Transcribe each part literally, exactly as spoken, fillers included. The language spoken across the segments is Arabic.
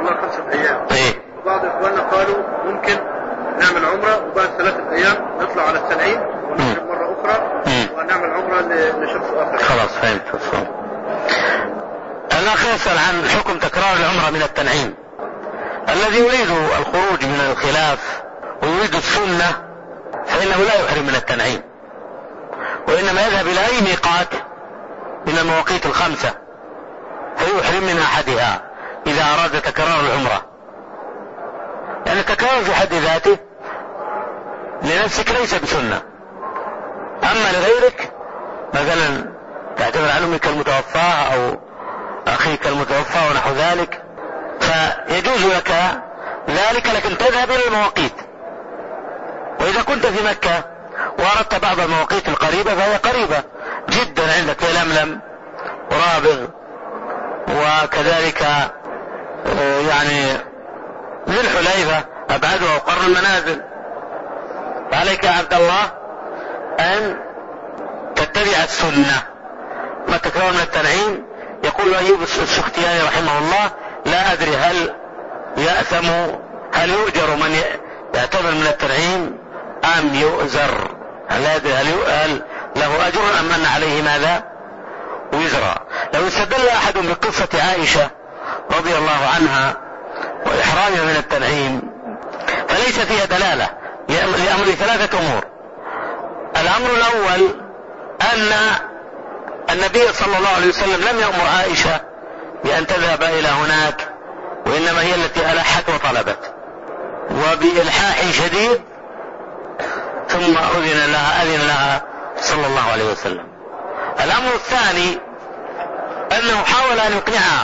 العمرة خمسة أيام. إيه؟ وبعض إخواننا قالوا ممكن نعمل عمرة وبعد ثلاثة أيام نطلع على التنعيم ونرجع مرة أخرى ونعمل عمرة لشخص آخر. خلاص فهمت. الأخ يسأل عن حكم تكرار العمرة من التنعيم. الذي يريد الخروج من الخلاف ويريد السنة فإنه لا يحرم من التنعيم، وإنما يذهب إلى أي ميقات من المواقيت الخمسة فيحرم من أحدها إذا أراد تكرار العمرة، لأن يعني التكرار في حد ذاته لنفسك ليس بسنة. أما لغيرك مثلا تعتبر عن أمك المتوفاة أو أخيك المتوفى ونحو ذلك فيجوز لك ذلك، لكن تذهب إلى المواقيت. وإذا كنت في مكة وأردت بعض المواقيت القريبة فهي قريبة جدا عندك في لملم ورابغ وكذلك يعني ذي الحليفة أبعدها وقرن المنازل. فعليك يا عبد الله أن تتبع السنة. ما تكرر من التنعيم يقول أيوب السختياني رحمه الله لا أدري هل يأثم هل يؤجر من يعتبر من التنعيم أم يؤزر، هل هل له أجر أم أن عليه ماذا وزرا. لو استدل أحد بقصة عائشة رضي الله عنها وإحرامها من التنعيم فليس فيها دلالة لأمر ثلاثة أمور. الأمر الأول أن النبي صلى الله عليه وسلم لم يأمر عائشة بأن تذهب إلى هناك، وإنما هي التي ألحت وطلبت وبإلحاح شديد ثم أذن لها أذن لها صلى الله عليه وسلم. الأمر الثاني أنه حاول أن يقنعها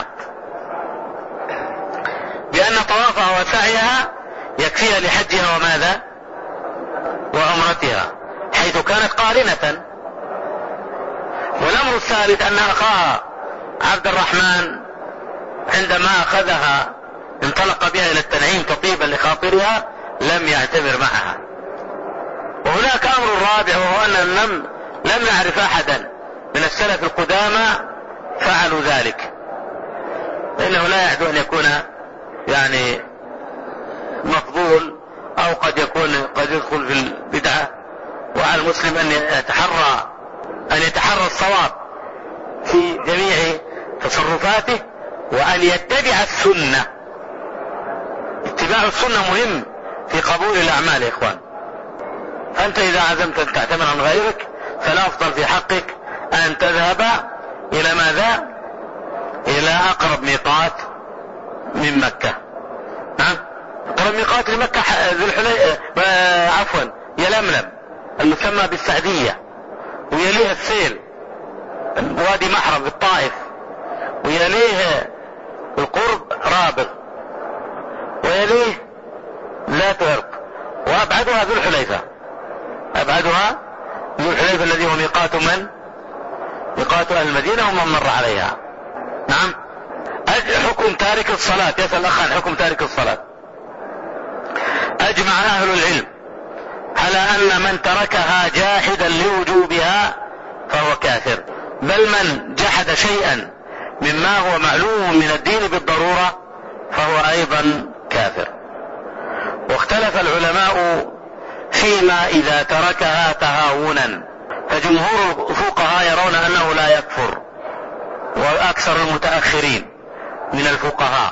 بأن طوافها وسعيها يكفيها لحجها وماذا وعمرتها حيث كانت قارنة. والأمر الثالث أن أخاها عبد الرحمن عندما أخذها انطلق بها إلى التنعيم تطيبا لخاطرها لم يعتمر معها. وهناك أمر رابع وهو أن لم, لم نعرف أحدا من السلف القدامى فعلوا ذلك، لأنه لا يعد أن يكون يعني مفضول أو قد يكون قد يدخل في البدعة. وعلى المسلم أن يتحرى أن يتحرى الصواب في جميع تصرفاته وأن يتبع السنة. اتباع السنة مهم في قبول الأعمال يا إخوان. فأنت إذا عزمت أن تعتمر عن غيرك فالأفضل في حقك أن تذهب إلى ماذا إلى أقرب ميقات من مكة. نعم أقرب ميقات لمكة ذي الحليفة عفوا يلملم المسمى بالسعدية، ويليه السيل وادي محرم بالطائف، ويليه القرب رابغ، ويليه ذات عرق، وأبعدها ذو الحليفة. أبعدها ذو الحليفة الذي هو ميقات من ميقات أهل المدينة ومن مر عليها. نعم حكم تارك الصلاة. يسأل الأخ عن حكم تارك الصلاة. أجمع أهل العلم على أن من تركها جاحدا لوجوبها فهو كافر، بل من جحد شيئا مما هو معلوم من الدين بالضرورة فهو أيضا كافر. واختلف العلماء فيما إذا تركها تهاونا، فجمهور الفقهاء يرون أنه لا يكفر، وأكثر المتأخرين من الفقهاء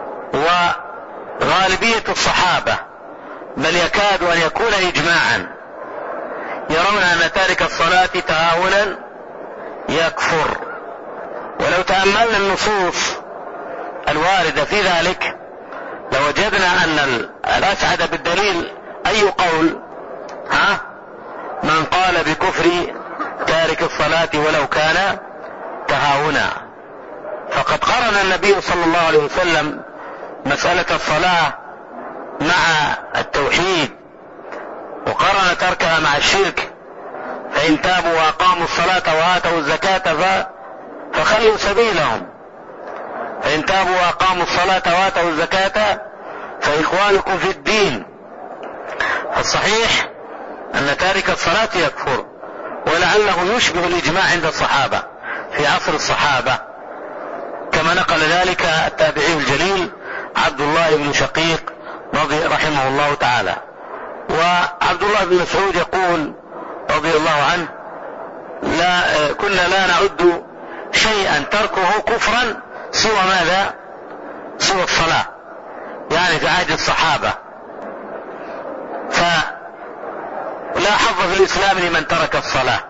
وغالبية الصحابة بل يكاد أن يكون إجماعا يرون أن تارك الصلاة تهاونا يكفر. ولو تأملنا النصوص الواردة في ذلك لوجدنا أن الأسعد بالدليل أي قول ها من قال بكفر تارك الصلاة ولو كان تهاونا. فقد قرن النبي صلى الله عليه وسلم مسألة الصلاة مع التوحيد، وقرن تركها مع الشرك. فإن تابوا وأقاموا الصلاة وآتوا الزكاة فخلوا سبيلهم، فإن تابوا وأقاموا الصلاة وآتوا الزكاة فإخوانكم في الدين. فالصحيح أن تارك الصلاة يكفر، ولعله يشبه الإجماع عند الصحابة في عصر الصحابة، كما نقل ذلك التابعي الجليل عبد الله بن شقيق رضي رحمه الله تعالى. وعبد الله بن مسعود يقول رضي الله عنه: لا كنا لا نعد شيئا تركه كفرا سوى ماذا؟ سوى الصلاة، يعني في عهد الصحابة. فلا حظ في الإسلام لمن ترك الصلاة،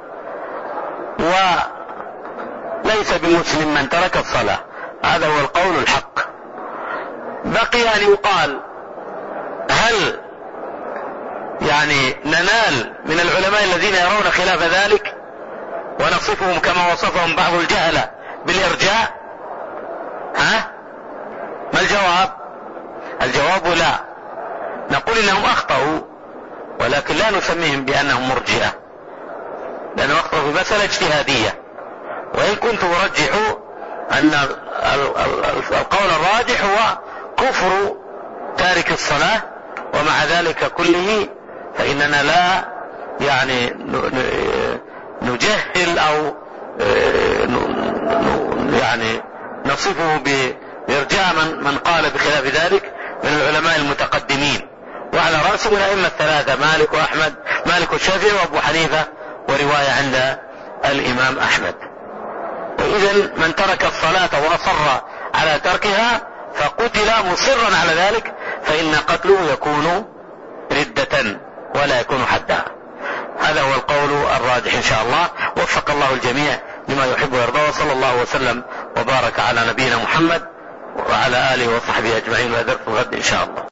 وليس بمسلم من ترك الصلاة. هذا هو القول الحق. بقي أن يقال: هل يعني ننال من العلماء الذين يرون خلاف ذلك ونصفهم كما وصفهم بعض الجهلة بالإرجاء؟ ها؟ ما الجواب؟ الجواب لا. نقول إنهم أخطأوا، ولكن لا نسميهم بأنهم مرجئة، لأنهم أخطأوا في مسألة اجتهادية. وإن كنت أرجح أن القول الراجح هو كفر تارك الصلاة، ومع ذلك كله فإننا لا يعني نجهل أو يعني نصفه بإرجاء من, من قال بخلاف ذلك من العلماء المتقدمين، وعلى رأسهم الأئمة الثلاثة: مالك وأحمد مالك والشافعي وأبو حنيفة، ورواية عند الإمام أحمد. وإذا من ترك الصلاة وأصر على تركها فقتل مصرا على ذلك، فإن قتله يكون ردة ولا يكون حدا. هذا هو القول الراجح إن شاء الله. وفق الله الجميع لما يحب ويرضى، وصلى الله وسلم وبارك على نبينا محمد وعلى آله وصحبه أجمعين، وأدركم غد إن شاء الله.